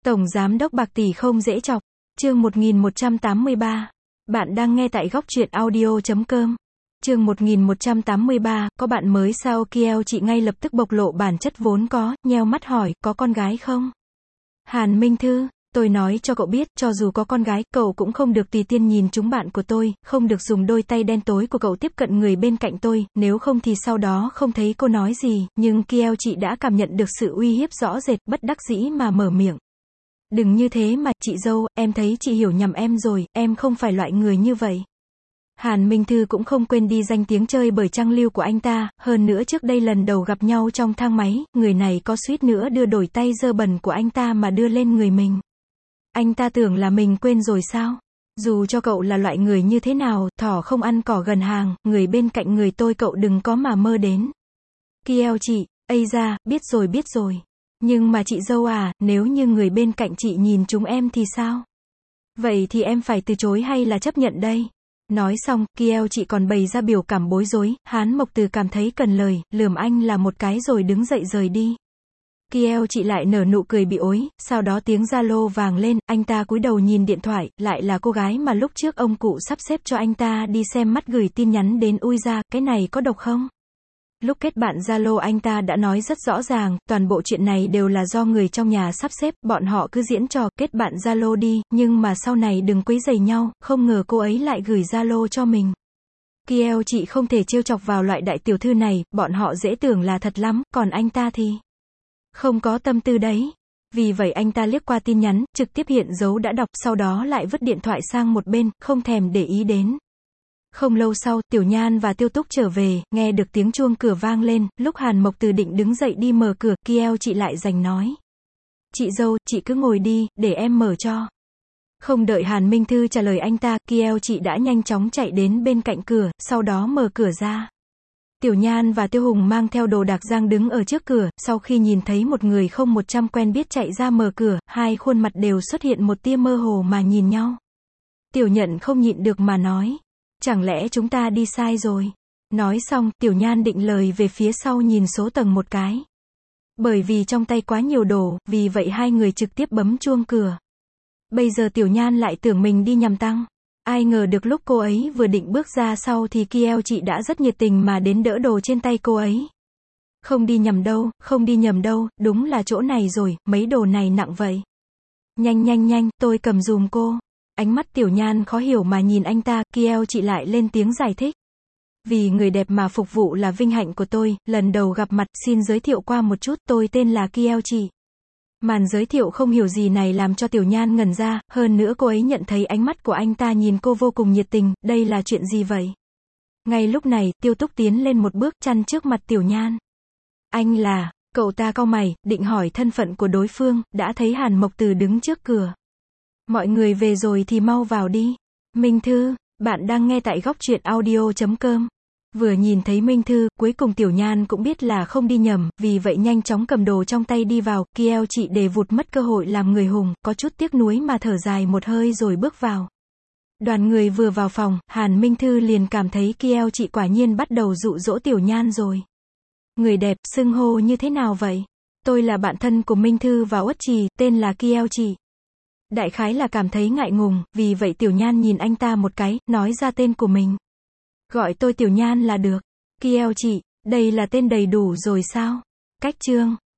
Tổng Giám đốc bạc tỷ không dễ chọc. Chương 1183. Bạn đang nghe tại góc truyện audio.com. Chương 1183, có bạn mới sao? Kieo chị ngay lập tức bộc lộ bản chất vốn có, nheo mắt hỏi, có con gái không? Hàn Minh Thư, tôi nói cho cậu biết, cho dù có con gái, cậu cũng không được tùy tiện nhìn trúng bạn của tôi, không được dùng đôi tay đen tối của cậu tiếp cận người bên cạnh tôi, nếu không thì sau đó không thấy cô nói gì, nhưng Kieo chị đã cảm nhận được sự uy hiếp rõ rệt, bất đắc dĩ mà mở miệng. Đừng như thế mà, chị dâu, em thấy chị hiểu nhầm em rồi, em không phải loại người như vậy. Hàn Minh Thư cũng không quên đi danh tiếng chơi bời trang lưu của anh ta, hơn nữa trước đây lần đầu gặp nhau trong thang máy, người này có suýt nữa đưa đổi tay dơ bẩn của anh ta mà đưa lên người mình. Anh ta tưởng là mình quên rồi sao? Dù cho cậu là loại người như thế nào, thỏ không ăn cỏ gần hàng, người bên cạnh người tôi cậu đừng có mà mơ đến. Kieo chị, ây da, biết rồi. Nhưng mà chị dâu à, nếu như người bên cạnh chị nhìn chúng em thì sao? Vậy thì em phải từ chối hay là chấp nhận đây? Nói xong, Kieo chị còn bày ra biểu cảm bối rối, Hán Mộc Từ cảm thấy cần lời, lườm anh là một cái rồi đứng dậy rời đi. Kieo chị lại nở nụ cười bị ối, sau đó tiếng Zalo vang lên, anh ta cúi đầu nhìn điện thoại, lại là cô gái mà lúc trước ông cụ sắp xếp cho anh ta đi xem mắt gửi tin nhắn đến, ui da, cái này có độc không? Lúc kết bạn Zalo anh ta đã nói rất rõ ràng, toàn bộ chuyện này đều là do người trong nhà sắp xếp, bọn họ cứ diễn trò, kết bạn Zalo đi, nhưng mà sau này đừng quấy rầy nhau, không ngờ cô ấy lại gửi Zalo cho mình. Kieo chị không thể trêu chọc vào loại đại tiểu thư này, bọn họ dễ tưởng là thật lắm, còn anh ta thì không có tâm tư đấy. Vì vậy anh ta liếc qua tin nhắn, trực tiếp hiện dấu đã đọc, sau đó lại vứt điện thoại sang một bên, không thèm để ý đến. Không lâu sau, Tiểu Nhan và Tiêu Túc trở về, nghe được tiếng chuông cửa vang lên, lúc Hàn Mộc Từ định đứng dậy đi mở cửa, Kieo chị lại giành nói. Chị dâu, chị cứ ngồi đi, để em mở cho. Không đợi Hàn Minh Thư trả lời anh ta, Kieo chị đã nhanh chóng chạy đến bên cạnh cửa, sau đó mở cửa ra. Tiểu Nhan và Tiêu Hùng mang theo đồ đạc giang đứng ở trước cửa, sau khi nhìn thấy một người không 100 quen biết chạy ra mở cửa, hai khuôn mặt đều xuất hiện một tia mơ hồ mà nhìn nhau. Tiểu Nhận không nhịn được mà nói. Chẳng lẽ chúng ta đi sai rồi? Nói xong, Tiểu Nhan định lời về phía sau nhìn số tầng một cái. Bởi vì trong tay quá nhiều đồ, vì vậy hai người trực tiếp bấm chuông cửa. Bây giờ Tiểu Nhan lại tưởng mình đi nhầm tăng. Ai ngờ được lúc cô ấy vừa định bước ra sau thì Kieo chị đã rất nhiệt tình mà đến đỡ đồ trên tay cô ấy. Không đi nhầm đâu, đúng là chỗ này rồi, mấy đồ này nặng vậy. Nhanh, tôi cầm giùm cô. Ánh mắt Tiểu Nhan khó hiểu mà nhìn anh ta, Kieo chị lại lên tiếng giải thích. Vì người đẹp mà phục vụ là vinh hạnh của tôi, lần đầu gặp mặt, xin giới thiệu qua một chút, tôi tên là Kieo chị. Màn giới thiệu không hiểu gì này làm cho Tiểu Nhan ngẩn ra, hơn nữa cô ấy nhận thấy ánh mắt của anh ta nhìn cô vô cùng nhiệt tình, đây là chuyện gì vậy? Ngay lúc này, Tiêu Túc tiến lên một bước, chắn trước mặt Tiểu Nhan. Anh là, cậu ta cau mày, định hỏi thân phận của đối phương, đã thấy Hàn Mộc Từ đứng trước cửa. Mọi người về rồi thì mau vào đi. Minh Thư, bạn đang nghe tại góc truyện audio.com. Vừa nhìn thấy Minh Thư, cuối cùng Tiểu Nhan cũng biết là không đi nhầm, vì vậy nhanh chóng cầm đồ trong tay đi vào, Kieo chị để vụt mất cơ hội làm người hùng, có chút tiếc nuối mà thở dài một hơi rồi bước vào. Đoàn người vừa vào phòng, Hàn Minh Thư liền cảm thấy Kieo chị quả nhiên bắt đầu dụ dỗ Tiểu Nhan rồi. Người đẹp, xưng hô như thế nào vậy? Tôi là bạn thân của Minh Thư và Uất Trì, tên là Kieo chị. Đại khái là cảm thấy ngại ngùng, vì vậy Tiểu Nhan nhìn anh ta một cái, nói ra tên của mình. Gọi tôi Tiểu Nhan là được. Kieo chị, đây là tên đầy đủ rồi sao? Cách chương.